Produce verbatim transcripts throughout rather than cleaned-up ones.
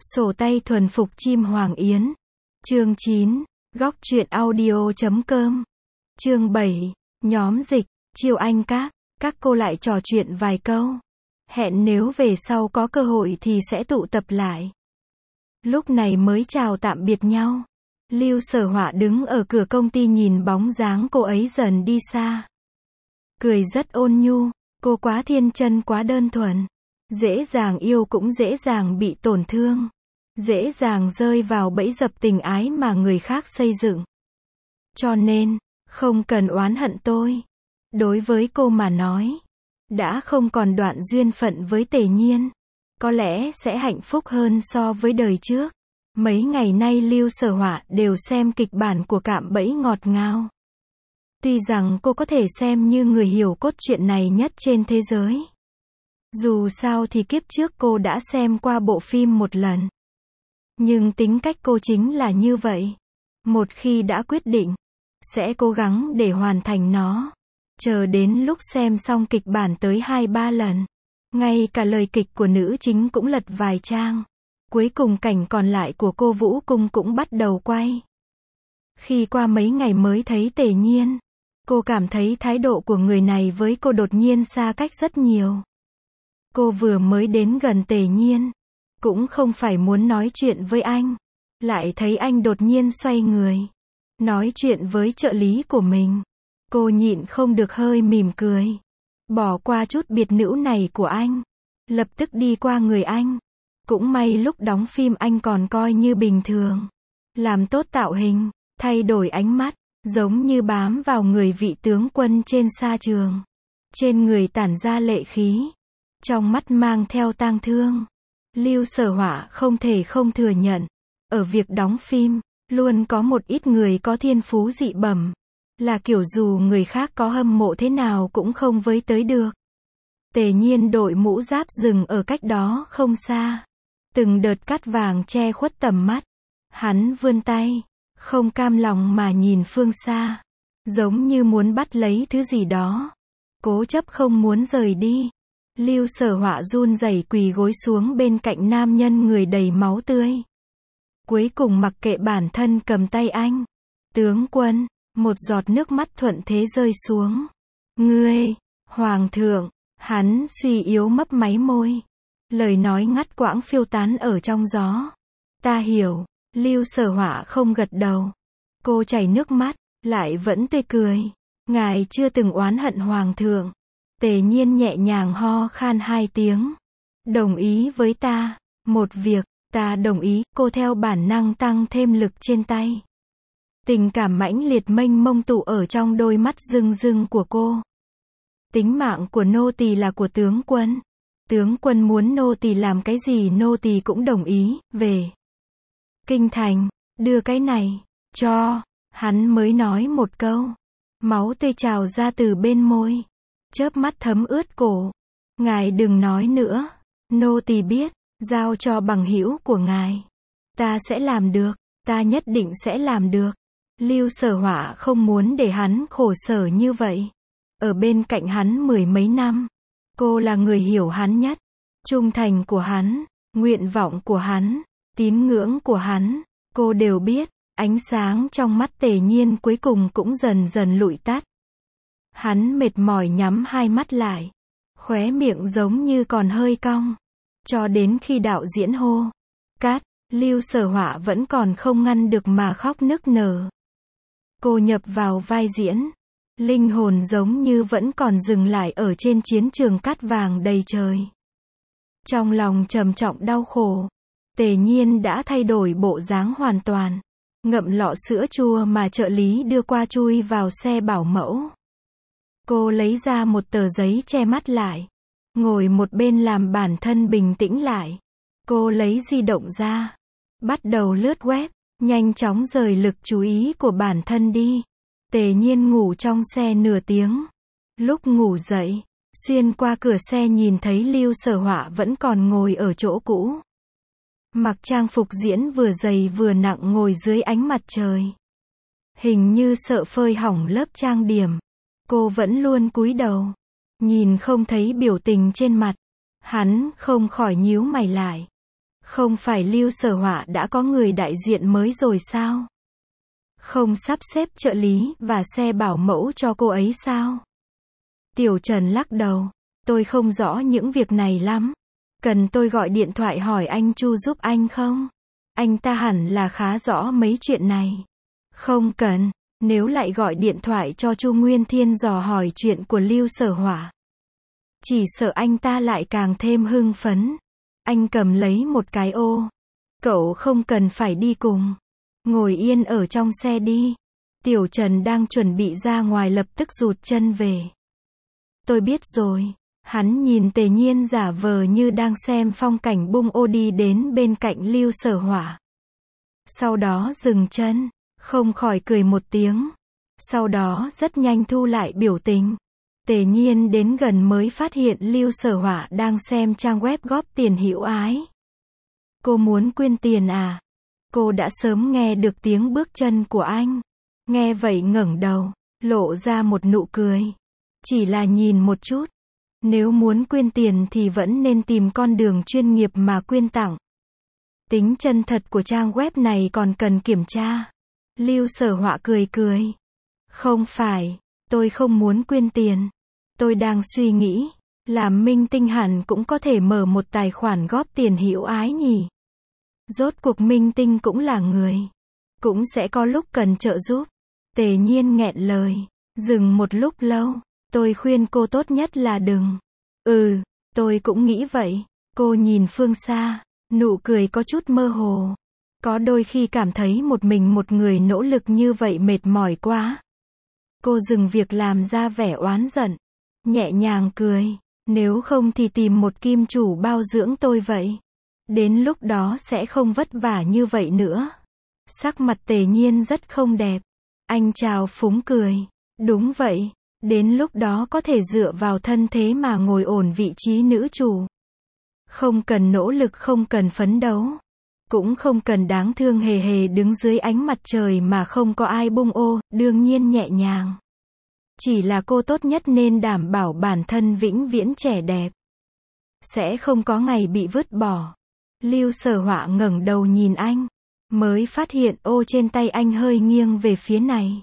Sổ tay thuần phục chim hoàng yến. Chương chín. Góc truyện audio chấm com. Chương bảy. Nhóm dịch. Chiêu Anh Các. Các cô lại trò chuyện vài câu. Hẹn nếu về sau có cơ hội thì sẽ tụ tập lại. Lúc này mới chào tạm biệt nhau. Lưu Sở Họa đứng ở cửa công ty nhìn bóng dáng cô ấy dần đi xa. Cười rất ôn nhu, cô quá thiên chân quá đơn thuần. Dễ dàng yêu cũng dễ dàng bị tổn thương. Dễ dàng rơi vào bẫy dập tình ái mà người khác xây dựng. Cho nên, không cần oán hận tôi. Đối với cô mà nói, đã không còn đoạn duyên phận với Tề Nhiên. Có lẽ sẽ hạnh phúc hơn so với đời trước. Mấy ngày nay Lưu Sở Họa đều xem kịch bản của Cạm Bẫy ngọt ngào. Tuy rằng cô có thể xem như người hiểu cốt truyện này nhất trên thế giới. Dù sao thì kiếp trước cô đã xem qua bộ phim một lần. Nhưng tính cách cô chính là như vậy. Một khi đã quyết định, sẽ cố gắng để hoàn thành nó. Chờ đến lúc xem xong kịch bản tới hai ba lần. Ngay cả lời kịch của nữ chính cũng lật vài trang. Cuối cùng cảnh còn lại của cô Vũ Cung cũng bắt đầu quay. Khi qua mấy ngày mới thấy Tề Nhiên, cô cảm thấy thái độ của người này với cô đột nhiên xa cách rất nhiều. Cô vừa mới đến gần Tề Nhiên, cũng không phải muốn nói chuyện với anh, lại thấy anh đột nhiên xoay người, nói chuyện với trợ lý của mình. Cô nhịn không được hơi mỉm cười, bỏ qua chút biệt nữ này của anh, lập tức đi qua người anh. Cũng may lúc đóng phim anh còn coi như bình thường, làm tốt tạo hình, thay đổi ánh mắt, giống như bám vào người vị tướng quân trên sa trường. Trên người tản ra lệ khí, trong mắt mang theo tang thương. Lưu Sở Họa không thể không thừa nhận, ở việc đóng phim, luôn có một ít người có thiên phú dị bẩm, là kiểu dù người khác có hâm mộ thế nào cũng không với tới được. Tề Nhiên đội mũ giáp dừng ở cách đó không xa. Từng đợt cát vàng che khuất tầm mắt. Hắn vươn tay, không cam lòng mà nhìn phương xa, giống như muốn bắt lấy thứ gì đó, cố chấp không muốn rời đi. Lưu Sở Họa run rẩy quỳ gối xuống bên cạnh nam nhân người đầy máu tươi. Cuối cùng mặc kệ bản thân cầm tay anh. Tướng quân, một giọt nước mắt thuận thế rơi xuống. Ngươi, Hoàng thượng, hắn suy yếu mấp máy môi. Lời nói ngắt quãng phiêu tán ở trong gió. Ta hiểu. Lưu Sở Họa không gật đầu. Cô chảy nước mắt, lại vẫn tươi cười. Ngài chưa từng oán hận Hoàng thượng. Tề Nhiên nhẹ nhàng ho khan hai tiếng. Đồng ý với ta. Một việc, ta đồng ý. Cô theo bản năng tăng thêm lực trên tay. Tình cảm mãnh liệt mênh mông tụ ở trong đôi mắt rưng rưng của cô. Tính mạng của nô tỳ là của tướng quân. Tướng quân muốn nô tỳ làm cái gì nô tỳ cũng đồng ý. Về Kinh thành, đưa cái này cho. Hắn mới nói một câu, máu tươi trào ra từ bên môi, chớp mắt thấm ướt cổ. Ngài đừng nói nữa, nô tỳ biết, giao cho bằng hữu của ngài. Ta sẽ làm được, ta nhất định sẽ làm được. Lưu Sở Họa không muốn để hắn khổ sở như vậy. Ở bên cạnh hắn mười mấy năm, cô là người hiểu hắn nhất. Trung thành của hắn, nguyện vọng của hắn, tín ngưỡng của hắn, cô đều biết. Ánh sáng trong mắt Tề Nhiên cuối cùng cũng dần dần lụi tắt. Hắn mệt mỏi nhắm hai mắt lại, khóe miệng giống như còn hơi cong. Cho đến khi đạo diễn hô cắt, Lưu Sở Họa vẫn còn không ngăn được mà khóc nức nở. Cô nhập vào vai diễn, linh hồn giống như vẫn còn dừng lại ở trên chiến trường cát vàng đầy trời. Trong lòng trầm trọng đau khổ, Tề Nhiên đã thay đổi bộ dáng hoàn toàn. Ngậm lọ sữa chua mà trợ lý đưa qua chui vào xe bảo mẫu. Cô lấy ra một tờ giấy che mắt lại, ngồi một bên làm bản thân bình tĩnh lại. Cô lấy di động ra, bắt đầu lướt web, nhanh chóng rời lực chú ý của bản thân đi. Tề Nhiên ngủ trong xe nửa tiếng. Lúc ngủ dậy, xuyên qua cửa xe nhìn thấy Lưu Sở Họa vẫn còn ngồi ở chỗ cũ. Mặc trang phục diễn vừa dày vừa nặng ngồi dưới ánh mặt trời. Hình như sợ phơi hỏng lớp trang điểm. Cô vẫn luôn cúi đầu, nhìn không thấy biểu tình trên mặt. Hắn không khỏi nhíu mày lại. Không phải Lưu Sở Họa đã có người đại diện mới rồi sao? Không sắp xếp trợ lý và xe bảo mẫu cho cô ấy sao? Tiểu Trần lắc đầu. Tôi không rõ những việc này lắm. Cần tôi gọi điện thoại hỏi anh Chu giúp anh không? Anh ta hẳn là khá rõ mấy chuyện này. Không cần, nếu lại gọi điện thoại cho Chu Nguyên Thiên dò hỏi chuyện của Lưu Sở Họa, chỉ sợ anh ta lại càng thêm hưng phấn. Anh cầm lấy một cái ô. Cậu không cần phải đi cùng. Ngồi yên ở trong xe đi. Tiểu Trần đang chuẩn bị ra ngoài lập tức rụt chân về. Tôi biết rồi. Hắn nhìn Tề Nhiên giả vờ như đang xem phong cảnh bung ô đi đến bên cạnh Lưu Sở Họa. Sau đó dừng chân, không khỏi cười một tiếng. Sau đó rất nhanh thu lại biểu tình. Tề Nhiên đến gần mới phát hiện Lưu Sở Họa đang xem trang web góp tiền hữu ái. Cô muốn quyên tiền à? Cô đã sớm nghe được tiếng bước chân của anh. Nghe vậy ngẩng đầu, lộ ra một nụ cười. Chỉ là nhìn một chút. Nếu muốn quyên tiền thì vẫn nên tìm con đường chuyên nghiệp mà quyên tặng. Tính chân thật của trang web này còn cần kiểm tra. Lưu Sở Họa cười cười. Không phải, tôi không muốn quyên tiền. Tôi đang suy nghĩ, làm minh tinh hẳn cũng có thể mở một tài khoản góp tiền hữu ái nhỉ. Rốt cuộc minh tinh cũng là người. Cũng sẽ có lúc cần trợ giúp. Tề Nhiên nghẹn lời. Dừng một lúc lâu. Tôi khuyên cô tốt nhất là đừng. Ừ, tôi cũng nghĩ vậy. Cô nhìn phương xa. Nụ cười có chút mơ hồ. Có đôi khi cảm thấy một mình một người nỗ lực như vậy mệt mỏi quá. Cô dừng việc làm ra vẻ oán giận. Nhẹ nhàng cười. Nếu không thì tìm một kim chủ bao dưỡng tôi vậy. Đến lúc đó sẽ không vất vả như vậy nữa. Sắc mặt Tề Nhiên rất không đẹp. Anh chào phúng cười. Đúng vậy. Đến lúc đó có thể dựa vào thân thế mà ngồi ổn vị trí nữ chủ. Không cần nỗ lực, không cần phấn đấu. Cũng không cần đáng thương hề hề đứng dưới ánh mặt trời mà không có ai bung ô, đương nhiên nhẹ nhàng. Chỉ là cô tốt nhất nên đảm bảo bản thân vĩnh viễn trẻ đẹp. Sẽ không có ngày bị vứt bỏ. Lưu Sở Họa ngẩng đầu nhìn anh. Mới phát hiện ô trên tay anh hơi nghiêng về phía này.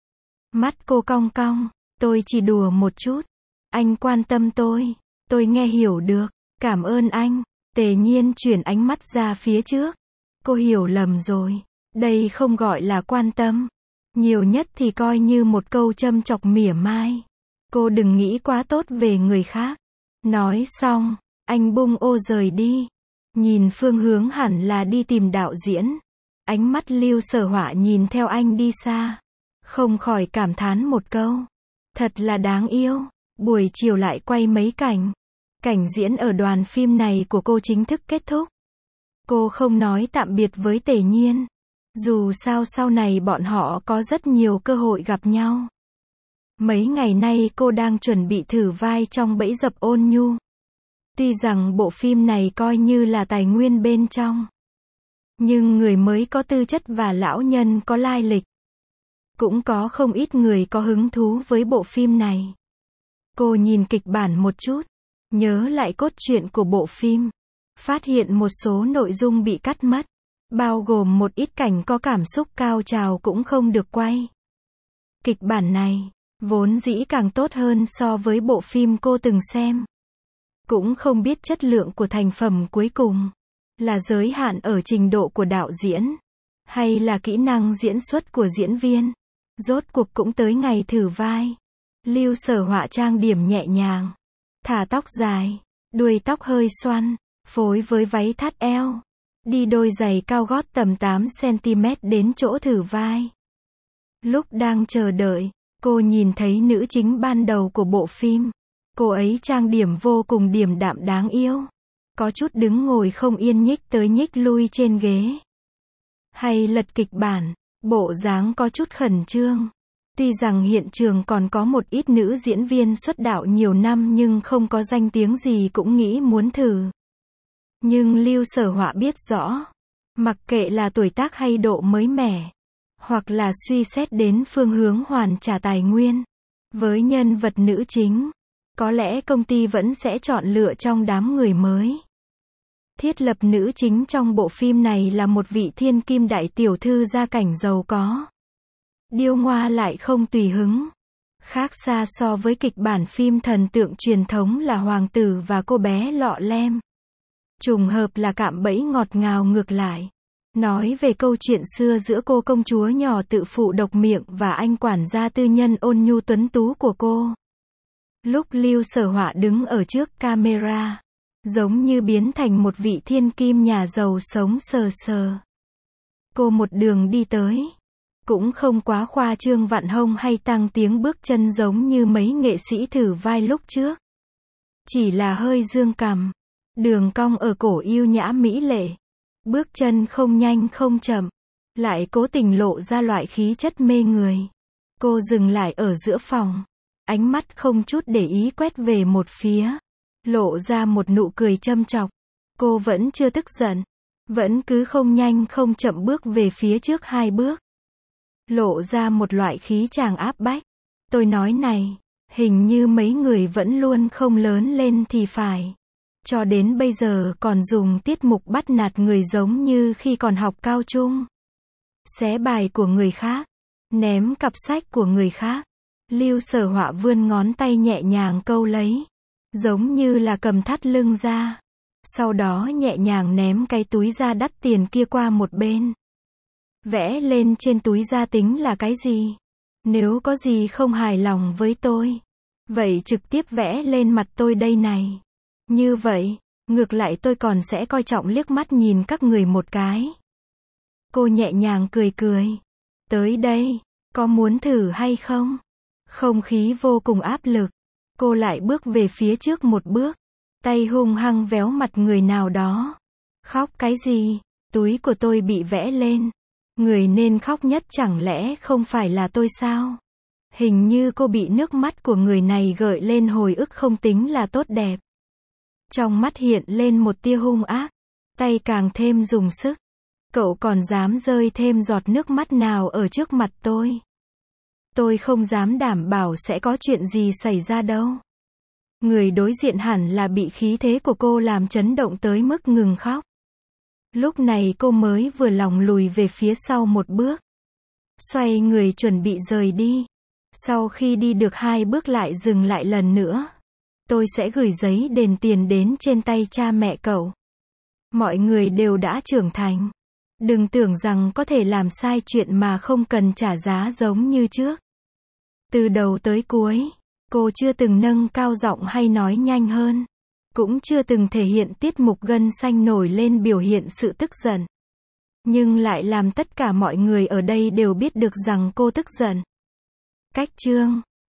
Mắt cô cong cong. Tôi chỉ đùa một chút. Anh quan tâm tôi. Tôi nghe hiểu được. Cảm ơn anh. Tề Nhiên chuyển ánh mắt ra phía trước. Cô hiểu lầm rồi. Đây không gọi là quan tâm. Nhiều nhất thì coi như một câu châm chọc mỉa mai. Cô đừng nghĩ quá tốt về người khác. Nói xong, anh bung ô rời đi. Nhìn phương hướng hẳn là đi tìm đạo diễn. Ánh mắt Lưu Sở Họa nhìn theo anh đi xa. Không khỏi cảm thán một câu. Thật là đáng yêu. Buổi chiều lại quay mấy cảnh. Cảnh diễn ở đoàn phim này của cô chính thức kết thúc. Cô không nói tạm biệt với Tề Nhiên. Dù sao sau này bọn họ có rất nhiều cơ hội gặp nhau. Mấy ngày nay cô đang chuẩn bị thử vai trong Bẫy Dập Ôn Nhu. Tuy rằng bộ phim này coi như là tài nguyên bên trong. Nhưng người mới có tư chất và lão nhân có lai lịch. Cũng có không ít người có hứng thú với bộ phim này. Cô nhìn kịch bản một chút. Nhớ lại cốt truyện của bộ phim. Phát hiện một số nội dung bị cắt mất. Bao gồm một ít cảnh có cảm xúc cao trào cũng không được quay. Kịch bản này, vốn dĩ càng tốt hơn so với bộ phim cô từng xem. Cũng không biết chất lượng của thành phẩm cuối cùng. Là giới hạn ở trình độ của đạo diễn. Hay là kỹ năng diễn xuất của diễn viên. Rốt cuộc cũng tới ngày thử vai. Lưu Sở Họa trang điểm nhẹ nhàng. Thả tóc dài. Đuôi tóc hơi xoăn. Phối với váy thắt eo. Đi đôi giày cao gót tầm tám xăng ti mét đến chỗ thử vai. Lúc đang chờ đợi, cô nhìn thấy nữ chính ban đầu của bộ phim. Cô ấy trang điểm vô cùng điềm đạm đáng yêu. Có chút đứng ngồi không yên nhích tới nhích lui trên ghế. Hay lật kịch bản, bộ dáng có chút khẩn trương. Tuy rằng hiện trường còn có một ít nữ diễn viên xuất đạo nhiều năm nhưng không có danh tiếng gì cũng nghĩ muốn thử. Nhưng Lưu Sở Họa biết rõ, mặc kệ là tuổi tác hay độ mới mẻ, hoặc là suy xét đến phương hướng hoàn trả tài nguyên, với nhân vật nữ chính, có lẽ công ty vẫn sẽ chọn lựa trong đám người mới. Thiết lập nữ chính trong bộ phim này là một vị thiên kim đại tiểu thư gia cảnh giàu có. Điêu ngoa lại không tùy hứng. Khác xa so với kịch bản phim thần tượng truyền thống là hoàng tử và cô bé lọ lem. Trùng hợp là cạm bẫy ngọt ngào ngược lại. Nói về câu chuyện xưa giữa cô công chúa nhỏ tự phụ độc miệng và anh quản gia tư nhân ôn nhu tuấn tú của cô. Lúc Lưu Sở Họa đứng ở trước camera, giống như biến thành một vị thiên kim nhà giàu sống sờ sờ. Cô một đường đi tới. Cũng không quá khoa trương vặn hông hay tăng tiếng bước chân giống như mấy nghệ sĩ thử vai lúc trước. Chỉ là hơi dương cằm. Đường cong ở cổ yêu nhã mỹ lệ. Bước chân không nhanh không chậm. Lại cố tình lộ ra loại khí chất mê người. Cô dừng lại ở giữa phòng. Ánh mắt không chút để ý quét về một phía. Lộ ra một nụ cười châm chọc. Cô vẫn chưa tức giận. Vẫn cứ không nhanh không chậm bước về phía trước hai bước. Lộ ra một loại khí chàng áp bách. Tôi nói này, hình như mấy người vẫn luôn không lớn lên thì phải. Cho đến bây giờ còn dùng tiết mục bắt nạt người giống như khi còn học cao trung. Xé bài của người khác. Ném cặp sách của người khác. Lưu Sở Họa vươn ngón tay nhẹ nhàng câu lấy. Giống như là cầm thắt lưng ra. Sau đó nhẹ nhàng ném cái túi da đắt tiền kia qua một bên. Vẽ lên trên túi da tính là cái gì? Nếu có gì không hài lòng với tôi, vậy trực tiếp vẽ lên mặt tôi đây này. Như vậy, ngược lại tôi còn sẽ coi trọng liếc mắt nhìn các người một cái. Cô nhẹ nhàng cười cười. Tới đây, có muốn thử hay không? Không khí vô cùng áp lực. Cô lại bước về phía trước một bước. Tay hung hăng véo mặt người nào đó. Khóc cái gì? Túi của tôi bị vẽ lên. Người nên khóc nhất chẳng lẽ không phải là tôi sao? Hình như cô bị nước mắt của người này gợi lên hồi ức không tính là tốt đẹp. Trong mắt hiện lên một tia hung ác. Tay càng thêm dùng sức. Cậu còn dám rơi thêm giọt nước mắt nào ở trước mặt tôi? Tôi không dám đảm bảo sẽ có chuyện gì xảy ra đâu. Người đối diện hẳn là bị khí thế của cô làm chấn động tới mức ngừng khóc. Lúc này cô mới vừa lòng lùi về phía sau một bước. Xoay người chuẩn bị rời đi. Sau khi đi được hai bước lại dừng lại lần nữa. Tôi sẽ gửi giấy đền tiền đến trên tay cha mẹ cậu. Mọi người đều đã trưởng thành. Đừng tưởng rằng có thể làm sai chuyện mà không cần trả giá giống như trước. Từ đầu tới cuối, cô chưa từng nâng cao giọng hay nói nhanh hơn. Cũng chưa từng thể hiện tiết mục gân xanh nổi lên biểu hiện sự tức giận. Nhưng lại làm tất cả mọi người ở đây đều biết được rằng cô tức giận. Cách chương